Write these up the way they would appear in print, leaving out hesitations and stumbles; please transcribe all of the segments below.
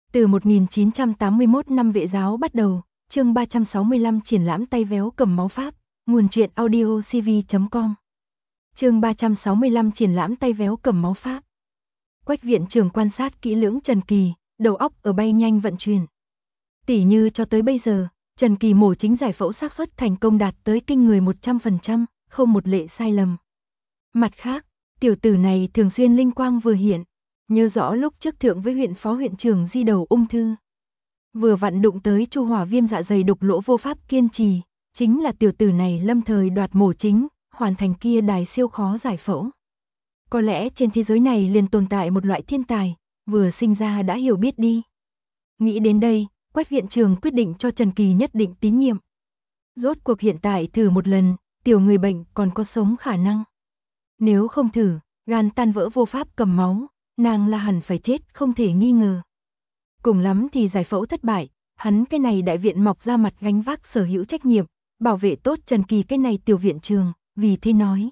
Từ 1981 năm Vệ giáo bắt đầu, chương 365 triển lãm tay véo cầm máu Pháp, nguồn truyện audio cv.com. Chương 365 triển lãm tay véo cầm máu Pháp. Quách viện trưởng quan sát kỹ lưỡng Trần Kỳ, đầu óc ở bay nhanh vận chuyển. Tỉ như cho tới bây giờ, Trần Kỳ mổ chính giải phẫu xác suất thành công đạt tới kinh người 100%, không một lệ sai lầm. Mặt khác, tiểu tử này thường xuyên linh quang vừa hiện, nhớ rõ lúc trước thượng với huyện phó huyện trưởng di đầu ung thư. Vừa vặn đụng tới Chu Hỏa viêm dạ dày đục lỗ vô pháp kiên trì, chính là tiểu tử này lâm thời đoạt mổ chính, hoàn thành kia đài siêu khó giải phẫu. Có lẽ trên thế giới này liền tồn tại một loại thiên tài, vừa sinh ra đã hiểu biết đi. Nghĩ đến đây, Quách viện trưởng quyết định cho Trần Kỳ nhất định tín nhiệm. Rốt cuộc hiện tại thử một lần, tiểu người bệnh còn có sống khả năng. Nếu không thử, gan tan vỡ vô pháp cầm máu, nàng là hẳn phải chết không thể nghi ngờ. Cùng lắm thì giải phẫu thất bại, hắn cái này đại viện mọc ra mặt gánh vác sở hữu trách nhiệm, bảo vệ tốt Trần Kỳ cái này tiểu viện trường, vì thế nói.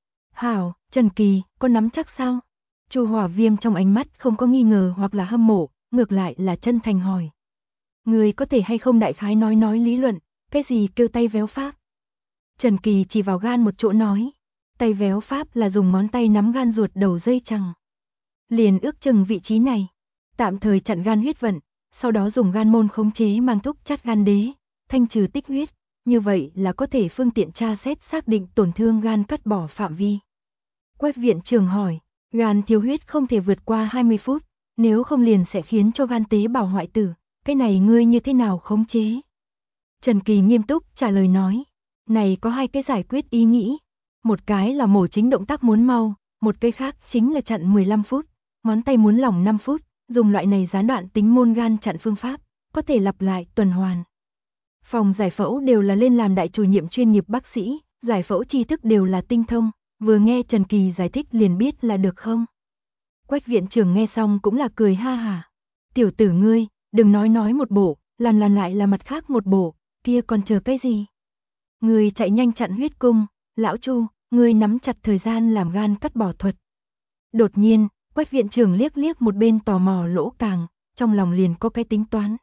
Hảo, Trần Kỳ, có nắm chắc sao? Chu Hỏa viêm trong ánh mắt không có nghi ngờ hoặc là hâm mộ, ngược lại là chân thành hỏi. Người có thể hay không đại khái nói lý luận, cái gì kêu tay véo Pháp? Trần Kỳ chỉ vào gan một chỗ nói. Tay véo Pháp là dùng ngón tay nắm gan ruột đầu dây chằng. Liền ước chừng vị trí này, tạm thời chặn gan huyết vận, sau đó dùng gan môn khống chế mang thuốc chắt gan đế, thanh trừ tích huyết, như vậy là có thể phương tiện tra xét xác định tổn thương gan cắt bỏ phạm vi. Quách viện trưởng hỏi, gan thiếu huyết không thể vượt qua 20 phút, nếu không liền sẽ khiến cho gan tế bào hoại tử, cái này ngươi như thế nào khống chế? Trần Kỳ nghiêm túc trả lời nói, này có hai cái giải quyết ý nghĩ. Một cái là mổ chính động tác muốn mau, một cái khác chính là chặn 15 phút, ngón tay muốn lỏng 5 phút, dùng loại này gián đoạn tính môn gan chặn phương pháp, có thể lặp lại tuần hoàn. Phòng giải phẫu đều là lên làm đại chủ nhiệm chuyên nghiệp bác sĩ, giải phẫu tri thức đều là tinh thông, vừa nghe Trần Kỳ giải thích liền biết là được không. Quách viện trưởng nghe xong cũng là cười ha hả. Tiểu tử ngươi, đừng nói một bộ, làm lại là mặt khác một bộ, kia còn chờ cái gì? Ngươi chạy nhanh chặn huyết cung. Lão Chu, ngươi nắm chặt thời gian làm gan cắt bỏ thuật. Đột nhiên, Quách viện trưởng liếc một bên tò mò Lỗ Càng, trong lòng liền có cái tính toán.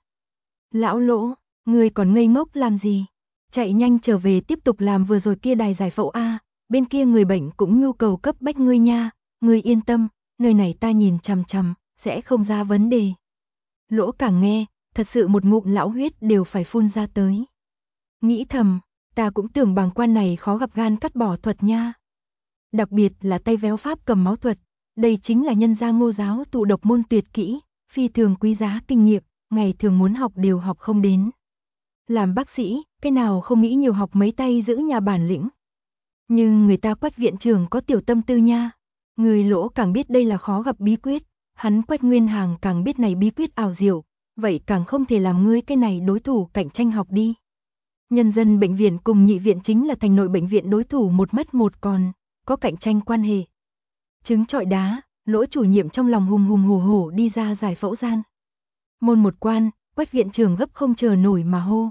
Lão Lỗ, ngươi còn ngây ngốc làm gì? Chạy nhanh trở về tiếp tục làm vừa rồi kia đài giải phẫu A, bên kia người bệnh cũng nhu cầu cấp bách ngươi nha, ngươi yên tâm, nơi này ta nhìn chằm chằm, sẽ không ra vấn đề. Lỗ Càng nghe, thật sự một ngụm lão huyết đều phải phun ra tới. Nghĩ thầm, ta cũng tưởng bàng quan này khó gặp gan cắt bỏ thuật nha. Đặc biệt là tay véo Pháp cầm máu thuật, đây chính là nhân gia Ngô giáo tụ độc môn tuyệt kỹ, phi thường quý giá kinh nghiệm, ngày thường muốn học đều học không đến. Làm bác sĩ, cái nào không nghĩ nhiều học mấy tay giữ nhà bản lĩnh. Nhưng người ta Quách viện trưởng có tiểu tâm tư nha. Người Lỗ càng biết đây là khó gặp bí quyết, hắn Quách Nguyên Hàng càng biết này bí quyết ảo diệu, vậy càng không thể làm ngươi cái này đối thủ cạnh tranh học đi. Nhân dân bệnh viện cùng nhị viện chính là thành nội bệnh viện đối thủ một mất một còn, có cạnh tranh quan hệ. Trứng trọi đá, Lỗ chủ nhiệm trong lòng hùng hổ đi ra giải phẫu gian. Môn một quan, Quách viện trưởng gấp không chờ nổi mà hô.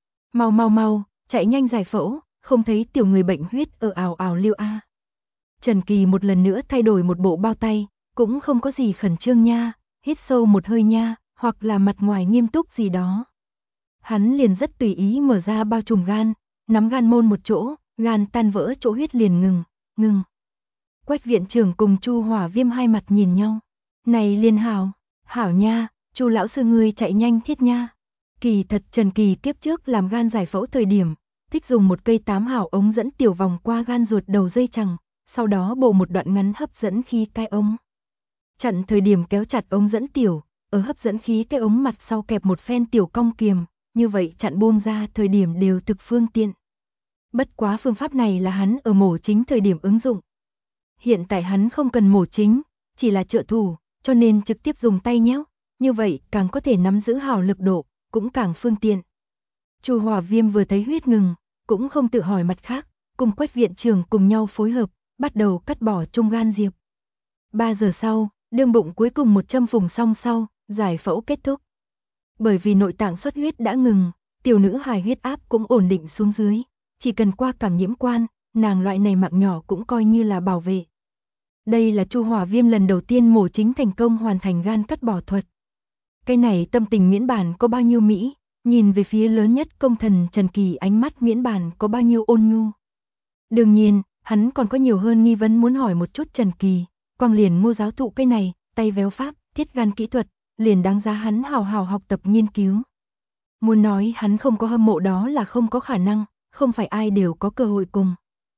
Mau, chạy nhanh giải phẫu, không thấy tiểu người bệnh huyết ở ào liêu a. Trần Kỳ một lần nữa thay đổi một bộ bao tay, cũng không có gì khẩn trương nha, hít sâu một hơi nha, hoặc là mặt ngoài nghiêm túc gì đó. Hắn liền rất tùy ý mở ra bao trùm gan, nắm gan môn một chỗ, gan tan vỡ chỗ huyết liền ngừng. Quách viện trưởng cùng Chu Hỏa viêm hai mặt nhìn nhau. Này liên hảo nha, Chu lão sư ngươi chạy nhanh thiết nha. Kỳ thật Trần Kỳ kiếp trước làm gan giải phẫu thời điểm, thích dùng một cây 8 hảo ống dẫn tiểu vòng qua gan ruột đầu dây chằng, sau đó bổ một đoạn ngắn hấp dẫn khí cái ống. Chặn thời điểm kéo chặt ống dẫn tiểu, ở hấp dẫn khí cái ống mặt sau kẹp một phen tiểu cong kiềm. Như vậy chặn buông ra thời điểm đều thực phương tiện. Bất quá phương pháp này là hắn ở mổ chính thời điểm ứng dụng. Hiện tại hắn không cần mổ chính, chỉ là trợ thủ, cho nên trực tiếp dùng tay nhéo, như vậy càng có thể nắm giữ hảo lực độ, cũng càng phương tiện. Chu Hỏa viêm vừa thấy huyết ngừng, cũng không tự hỏi mặt khác, cùng Quách viện trưởng cùng nhau phối hợp, bắt đầu cắt bỏ trung gan diệp. 3 giờ sau, đương bụng cuối cùng một châm vùng xong sau, giải phẫu kết thúc. Bởi vì nội tạng xuất huyết đã ngừng, tiểu nữ hài huyết áp cũng ổn định xuống dưới, chỉ cần qua cảm nhiễm quan, nàng loại này mạng nhỏ cũng coi như là bảo vệ. Đây là Chu Hỏa viêm lần đầu tiên mổ chính thành công hoàn thành gan cắt bỏ thuật. Cái này tâm tình miễn bàn có bao nhiêu mỹ, nhìn về phía lớn nhất công thần Trần Kỳ ánh mắt miễn bàn có bao nhiêu ôn nhu. Đương nhiên, hắn còn có nhiều hơn nghi vấn muốn hỏi một chút Trần Kỳ, quang liền Ngô giáo thụ cái này, tay véo pháp, thiết gan kỹ thuật, liền đáng giá hắn hào hào học tập nghiên cứu. Muốn nói hắn không có hâm mộ đó là không có khả năng, không phải ai đều có cơ hội cùng.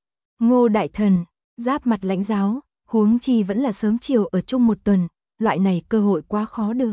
Ngô đại thần, giáp mặt lãnh giáo, huống chi vẫn là sớm chiều ở chung một tuần, loại này cơ hội quá khó được.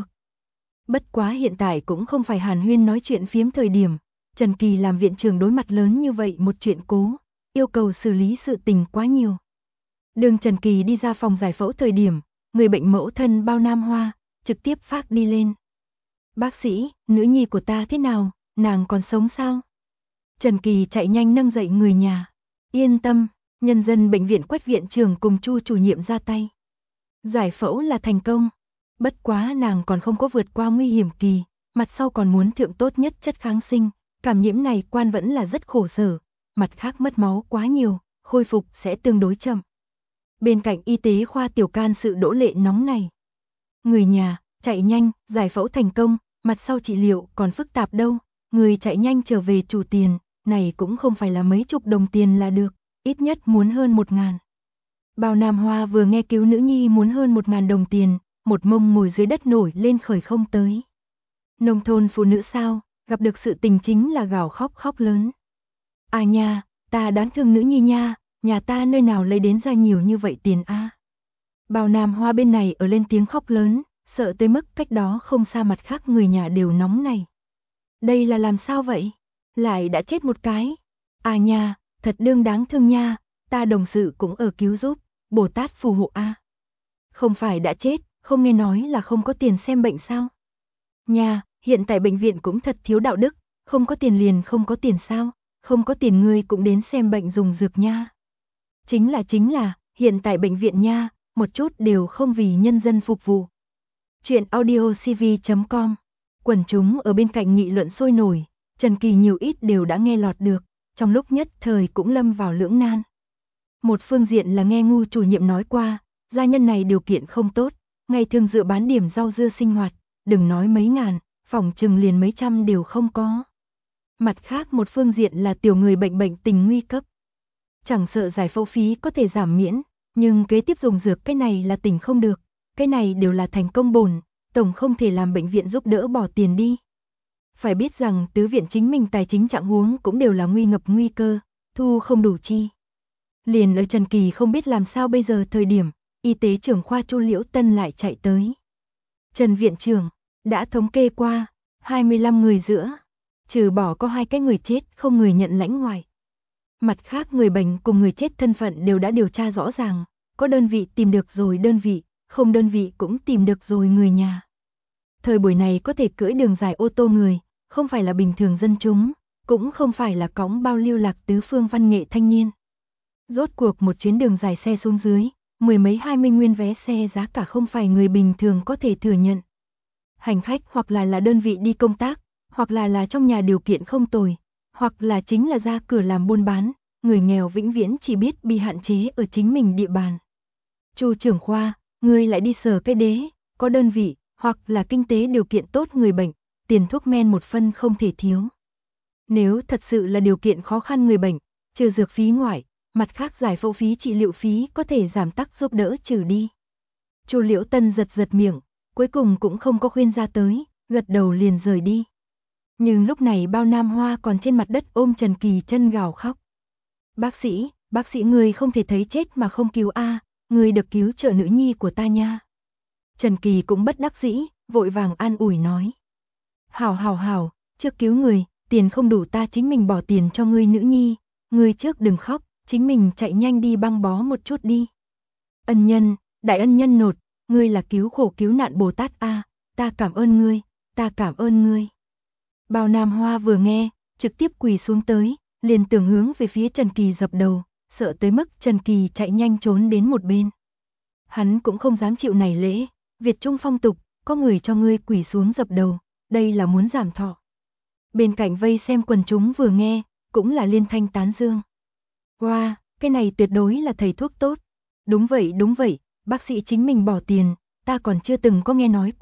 Bất quá hiện tại cũng không phải hàn huyên nói chuyện phiếm thời điểm, Trần Kỳ làm viện trưởng đối mặt lớn như vậy một chuyện cố, yêu cầu xử lý sự tình quá nhiều. Đường Trần Kỳ đi ra phòng giải phẫu thời điểm, người bệnh mẫu thân Bao Nam Hoa, trực tiếp phát đi lên. Bác sĩ, nữ nhi của ta thế nào, nàng còn sống sao? Trần Kỳ chạy nhanh nâng dậy người nhà. Yên tâm, nhân dân bệnh viện Quách viện trưởng cùng Chu chủ nhiệm ra tay. Giải phẫu là thành công. Bất quá nàng còn không có vượt qua nguy hiểm kỳ, mặt sau còn muốn thượng tốt nhất chất kháng sinh, cảm nhiễm này quan vẫn là rất khổ sở, mặt khác mất máu quá nhiều, khôi phục sẽ tương đối chậm. Bên cạnh y tế khoa tiểu can sự đỗ lệ nóng này. Người nhà, chạy nhanh, giải phẫu thành công, mặt sau trị liệu còn phức tạp đâu, người chạy nhanh trở về chủ tiền, này cũng không phải là mấy chục đồng tiền là được, ít nhất muốn hơn 1.000. Bao Nam Hoa vừa nghe cứu nữ nhi muốn hơn 1.000 đồng tiền, một mông ngồi dưới đất nổi lên khởi không tới. Nông thôn phụ nữ sao, gặp được sự tình chính là gào khóc khóc lớn. À nha, ta đáng thương nữ nhi nha, nhà ta nơi nào lấy đến ra nhiều như vậy tiền a. Bao Nam Hoa bên này ở lên tiếng khóc lớn, sợ tới mức cách đó không xa mặt khác người nhà đều nóng này. Đây là làm sao vậy? Lại đã chết một cái. À nha, thật đương đáng thương nha, ta đồng sự cũng ở cứu giúp, Bồ Tát phù hộ a. Không phải đã chết, không nghe nói là không có tiền xem bệnh sao? Nha, hiện tại bệnh viện cũng thật thiếu đạo đức, không có tiền liền không có tiền sao, không có tiền ngươi cũng đến xem bệnh dùng dược nha. Chính là, hiện tại bệnh viện nha, một chút đều không vì nhân dân phục vụ. Chuyện audiocv.com, quần chúng ở bên cạnh nghị luận sôi nổi, Trần Kỳ nhiều ít đều đã nghe lọt được, trong lúc nhất thời cũng lâm vào lưỡng nan. Một phương diện là nghe Ngu chủ nhiệm nói qua, gia nhân này điều kiện không tốt, ngày thường dựa bán điểm rau dưa sinh hoạt, đừng nói mấy ngàn, phòng chừng liền mấy trăm đều không có. Mặt khác một phương diện là tiểu người bệnh tình nguy cấp. Chẳng sợ giải phẫu phí có thể giảm miễn, nhưng kế tiếp dùng dược cái này là tỉnh không được, cái này đều là thành công bổn, tổng không thể làm bệnh viện giúp đỡ bỏ tiền đi. Phải biết rằng tứ viện chính mình tài chính trạng huống cũng đều là nguy ngập nguy cơ, thu không đủ chi. Liền ở Trần Kỳ không biết làm sao bây giờ thời điểm, y tế trưởng khoa Chu Liễu Tân lại chạy tới. Trần viện trưởng, đã thống kê qua, 25 người giữa, trừ bỏ có 2 cái người chết không người nhận lãnh ngoài. Mặt khác người bệnh cùng người chết thân phận đều đã điều tra rõ ràng, có đơn vị tìm được rồi đơn vị, không đơn vị cũng tìm được rồi người nhà. Thời buổi này có thể cưỡi đường dài ô tô người, không phải là bình thường dân chúng, cũng không phải là cõng bao lưu lạc tứ phương văn nghệ thanh niên. Rốt cuộc một chuyến đường dài xe xuống dưới, mười mấy 20 nguyên vé xe giá cả không phải người bình thường có thể thừa nhận. Hành khách hoặc là đơn vị đi công tác, hoặc là trong nhà điều kiện không tồi, hoặc là chính là ra cửa làm buôn bán, người nghèo vĩnh viễn chỉ biết bị hạn chế ở chính mình địa bàn. Chu trưởng khoa, ngươi lại đi sờ cái đế, có đơn vị, hoặc là kinh tế điều kiện tốt người bệnh, tiền thuốc men một phân không thể thiếu. Nếu thật sự là điều kiện khó khăn người bệnh, trừ dược phí ngoại, mặt khác giải phẫu phí trị liệu phí có thể giảm tắc giúp đỡ trừ đi. Chu Liễu Tân giật miệng, cuối cùng cũng không có khuyên ra tới, gật đầu liền rời đi. Nhưng lúc này Bao Nam Hoa còn trên mặt đất ôm Trần Kỳ chân gào khóc. Bác sĩ người không thể thấy chết mà không cứu a, người được cứu trợ nữ nhi của ta nha. Trần Kỳ cũng bất đắc dĩ, vội vàng an ủi nói. Hảo, trước cứu người, tiền không đủ ta chính mình bỏ tiền cho ngươi nữ nhi, ngươi trước đừng khóc, chính mình chạy nhanh đi băng bó một chút đi. Ân nhân, đại ân nhân nột, ngươi là cứu khổ cứu nạn Bồ Tát a, ta cảm ơn ngươi. Bao Nam Hoa vừa nghe, trực tiếp quỳ xuống tới, liền tưởng hướng về phía Trần Kỳ dập đầu, sợ tới mức Trần Kỳ chạy nhanh trốn đến một bên. Hắn cũng không dám chịu này lễ, Việt Trung phong tục, có người cho ngươi quỳ xuống dập đầu, đây là muốn giảm thọ. Bên cạnh vây xem quần chúng vừa nghe, cũng là liên thanh tán dương. Wow, cái này tuyệt đối là thầy thuốc tốt. Đúng vậy, bác sĩ chính mình bỏ tiền, ta còn chưa từng có nghe nói qua,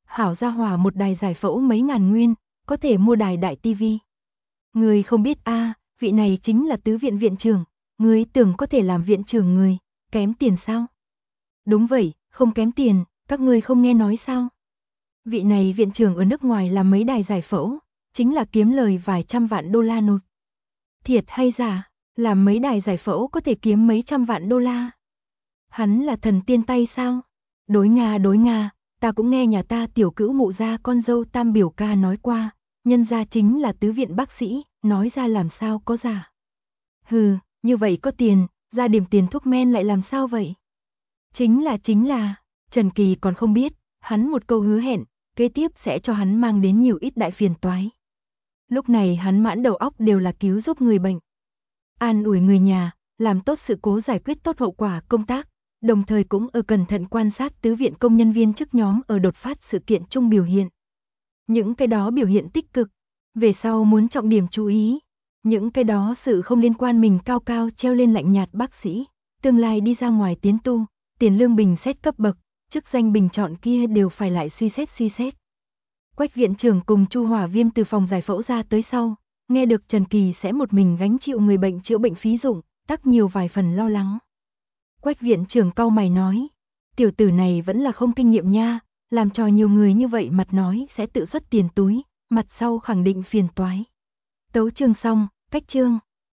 Hảo gia hỏa một đài giải phẫu mấy ngàn nguyên, có thể mua đài đại tivi. Người không biết a, vị này chính là tứ viện viện trưởng, người tưởng có thể làm viện trưởng người, kém tiền sao? Đúng vậy, không kém tiền, các ngươi không nghe nói sao? Vị này viện trưởng ở nước ngoài làm mấy đài giải phẫu, chính là kiếm lời vài trăm vạn đô la nột. Thiệt hay giả, làm mấy đài giải phẫu có thể kiếm mấy trăm vạn đô la. Hắn là thần tiên tay sao? Đối Nga, ta cũng nghe nhà ta tiểu cữu mụ gia con dâu Tam biểu ca nói qua, nhân gia chính là tứ viện bác sĩ, nói ra làm sao có giả. Hừ, như vậy có tiền, ra điểm tiền thuốc men lại làm sao vậy? Chính là, Trần Kỳ còn không biết, hắn một câu hứa hẹn, kế tiếp sẽ cho hắn mang đến nhiều ít đại phiền toái. Lúc này hắn mãn đầu óc đều là cứu giúp người bệnh, an ủi người nhà, làm tốt sự cố giải quyết tốt hậu quả công tác, đồng thời cũng ở cẩn thận quan sát tứ viện công nhân viên chức nhóm ở đột phát sự kiện chung biểu hiện. Những cái đó biểu hiện tích cực, về sau muốn trọng điểm chú ý. Những cái đó sự không liên quan mình cao cao treo lên lạnh nhạt bác sĩ, tương lai đi ra ngoài tiến tu, tiền lương bình xét cấp bậc, chức danh bình chọn kia đều phải lại suy xét. Quách viện trưởng cùng Chu Hỏa Viêm từ phòng giải phẫu ra tới sau, nghe được Trần Kỳ sẽ một mình gánh chịu người bệnh chữa bệnh phí dụng, tắc nhiều vài phần lo lắng. Quách viện trưởng cau mày nói, tiểu tử này vẫn là không kinh nghiệm nha, làm cho nhiều người như vậy mặt nói sẽ tự xuất tiền túi, mặt sau khẳng định phiền toái. Tấu chương xong, cách chương.